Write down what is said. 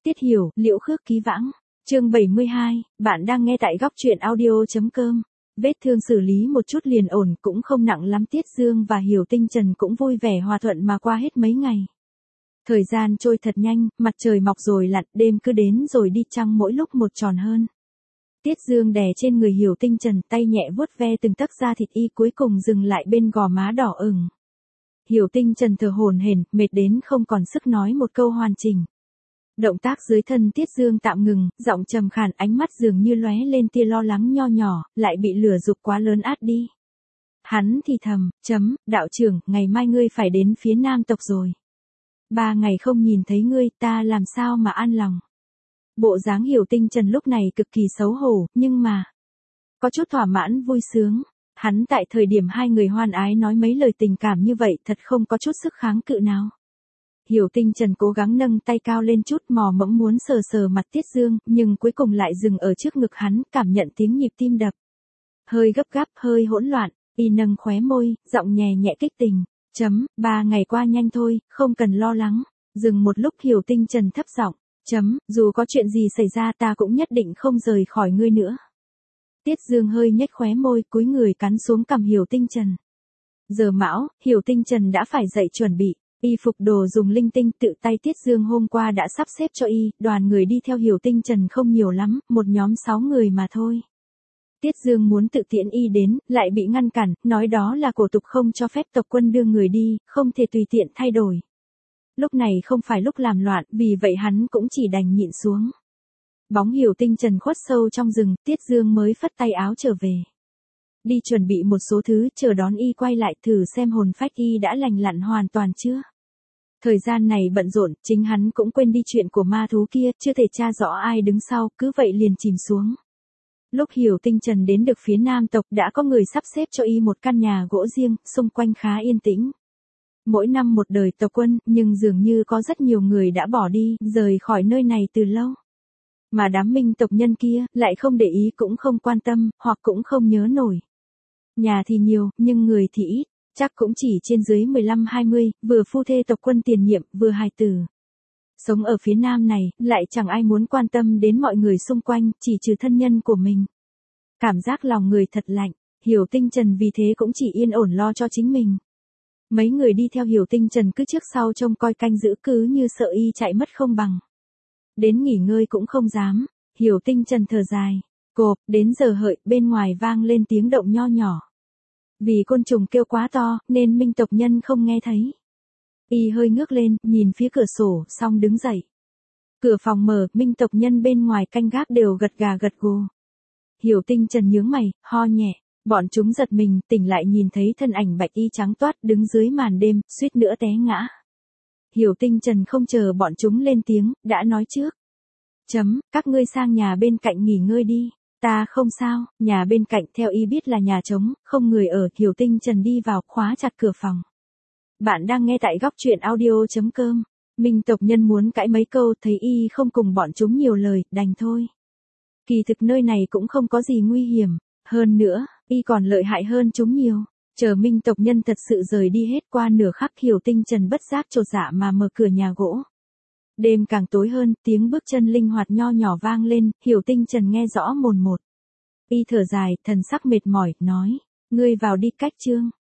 Tiết Hiểu, Liễu Khước Ký Vãng. Chương 72, bạn đang nghe tại góc truyện audio.com. Vết thương xử lý một chút liền ổn, cũng không nặng lắm. Tiết Dương và Hiểu Tinh Trần cũng vui vẻ hòa thuận mà qua hết mấy ngày. Thời gian trôi thật nhanh, mặt trời mọc rồi lặn, đêm cứ đến rồi đi, trăng mỗi lúc một tròn hơn. Tiết Dương đè trên người Hiểu Tinh Trần, tay nhẹ vuốt ve từng tấc da thịt y, cuối cùng dừng lại bên gò má đỏ ửng. Hiểu Tinh Trần thở hổn hển, mệt đến không còn sức nói một câu hoàn chỉnh. Động tác dưới thân Tiết Dương tạm ngừng, giọng trầm khàn, ánh mắt dường như lóe lên tia lo lắng nho nhỏ, lại bị lửa dục quá lớn át đi. Hắn thì thầm, đạo trưởng, ngày mai ngươi phải đến phía Nam tộc rồi. 3 ngày không nhìn thấy ngươi, ta làm sao mà an lòng. Bộ dáng Hiểu Tinh Trần lúc này cực kỳ xấu hổ, nhưng mà có chút thỏa mãn vui sướng. Hắn tại thời điểm hai người hoan ái nói mấy lời tình cảm như vậy thật không có chút sức kháng cự nào. Hiểu Tinh Trần cố gắng nâng tay cao lên chút, mò mẫm muốn sờ sờ mặt Tiết Dương, nhưng cuối cùng lại dừng ở trước ngực hắn, cảm nhận tiếng nhịp tim đập. Hơi gấp gáp, hơi hỗn loạn, y nâng khóe môi, giọng nhẹ nhẹ kích tình. 3 ngày qua nhanh thôi, không cần lo lắng. Dừng một lúc Hiểu Tinh Trần thấp giọng. Dù có chuyện gì xảy ra ta cũng nhất định không rời khỏi ngươi nữa. Tiết Dương hơi nhếch khóe môi, cúi người cắn xuống cằm Hiểu Tinh Trần. Giờ mão, Hiểu Tinh Trần đã phải dậy chuẩn bị. Y phục đồ dùng linh tinh tự tay Tiết Dương hôm qua đã sắp xếp cho y, đoàn người đi theo Hiểu Tinh Trần không nhiều lắm, một nhóm 6 người mà thôi. Tiết Dương muốn tự tiễn y đến, lại bị ngăn cản, nói đó là cổ tục không cho phép tộc quân đưa người đi, không thể tùy tiện thay đổi. Lúc này không phải lúc làm loạn, vì vậy hắn cũng chỉ đành nhịn xuống. Bóng Hiểu Tinh Trần khuất sâu trong rừng, Tiết Dương mới phất tay áo trở về. Đi chuẩn bị một số thứ, chờ đón y quay lại thử xem hồn phách y đã lành lặn hoàn toàn chưa. Thời gian này bận rộn, chính hắn cũng quên đi chuyện của ma thú kia, chưa thể tra rõ ai đứng sau, cứ vậy liền chìm xuống. Lúc Hiểu Tinh Trần đến được phía Nam tộc đã có người sắp xếp cho y một căn nhà gỗ riêng, xung quanh khá yên tĩnh. Mỗi năm một đời tộc quân, nhưng dường như có rất nhiều người đã bỏ đi, rời khỏi nơi này từ lâu. Mà đám Minh tộc nhân kia, lại không để ý cũng không quan tâm, hoặc cũng không nhớ nổi. Nhà thì nhiều, nhưng người thì ít, chắc cũng chỉ trên dưới 15-20, vừa phu thê tộc quân tiền nhiệm, vừa hài tử. Sống ở phía Nam này, lại chẳng ai muốn quan tâm đến mọi người xung quanh, chỉ trừ thân nhân của mình. Cảm giác lòng người thật lạnh, Hiểu Tinh Trần vì thế cũng chỉ yên ổn lo cho chính mình. Mấy người đi theo Hiểu Tinh Trần cứ trước sau trông coi canh giữ, cứ như sợ y chạy mất không bằng. Đến nghỉ ngơi cũng không dám, Hiểu Tinh Trần thở dài. Cộp, đến giờ hợi, bên ngoài vang lên tiếng động nho nhỏ. Vì côn trùng kêu quá to, nên Minh tộc nhân không nghe thấy. Y hơi ngước lên, nhìn phía cửa sổ, xong đứng dậy. Cửa phòng mở, Minh tộc nhân bên ngoài canh gác đều gật gà gật gù. Hiểu Tinh Trần nhướng mày, ho nhẹ. Bọn chúng giật mình, tỉnh lại nhìn thấy thân ảnh bạch y trắng toát đứng dưới màn đêm, suýt nữa té ngã. Hiểu Tinh Trần không chờ bọn chúng lên tiếng, đã nói trước. Các ngươi sang nhà bên cạnh nghỉ ngơi đi. Ta không sao, nhà bên cạnh theo y biết là nhà trống, không người ở. Hiểu Tinh Trần đi vào, khóa chặt cửa phòng. Bạn đang nghe tại góc truyện audio.com. Minh tộc nhân muốn cãi mấy câu, thấy y không cùng bọn chúng nhiều lời, đành thôi. Kỳ thực nơi này cũng không có gì nguy hiểm. Hơn nữa, y còn lợi hại hơn chúng nhiều. Chờ Minh tộc nhân thật sự rời đi hết, qua nửa khắc Hiểu Tinh Trần bất giác chột dạ mà mở cửa nhà gỗ. Đêm càng tối hơn, tiếng bước chân linh hoạt nho nhỏ vang lên, Hiểu Tinh Trần nghe rõ mồn một. Y thở dài, thần sắc mệt mỏi, nói, ngươi vào đi. Cách chương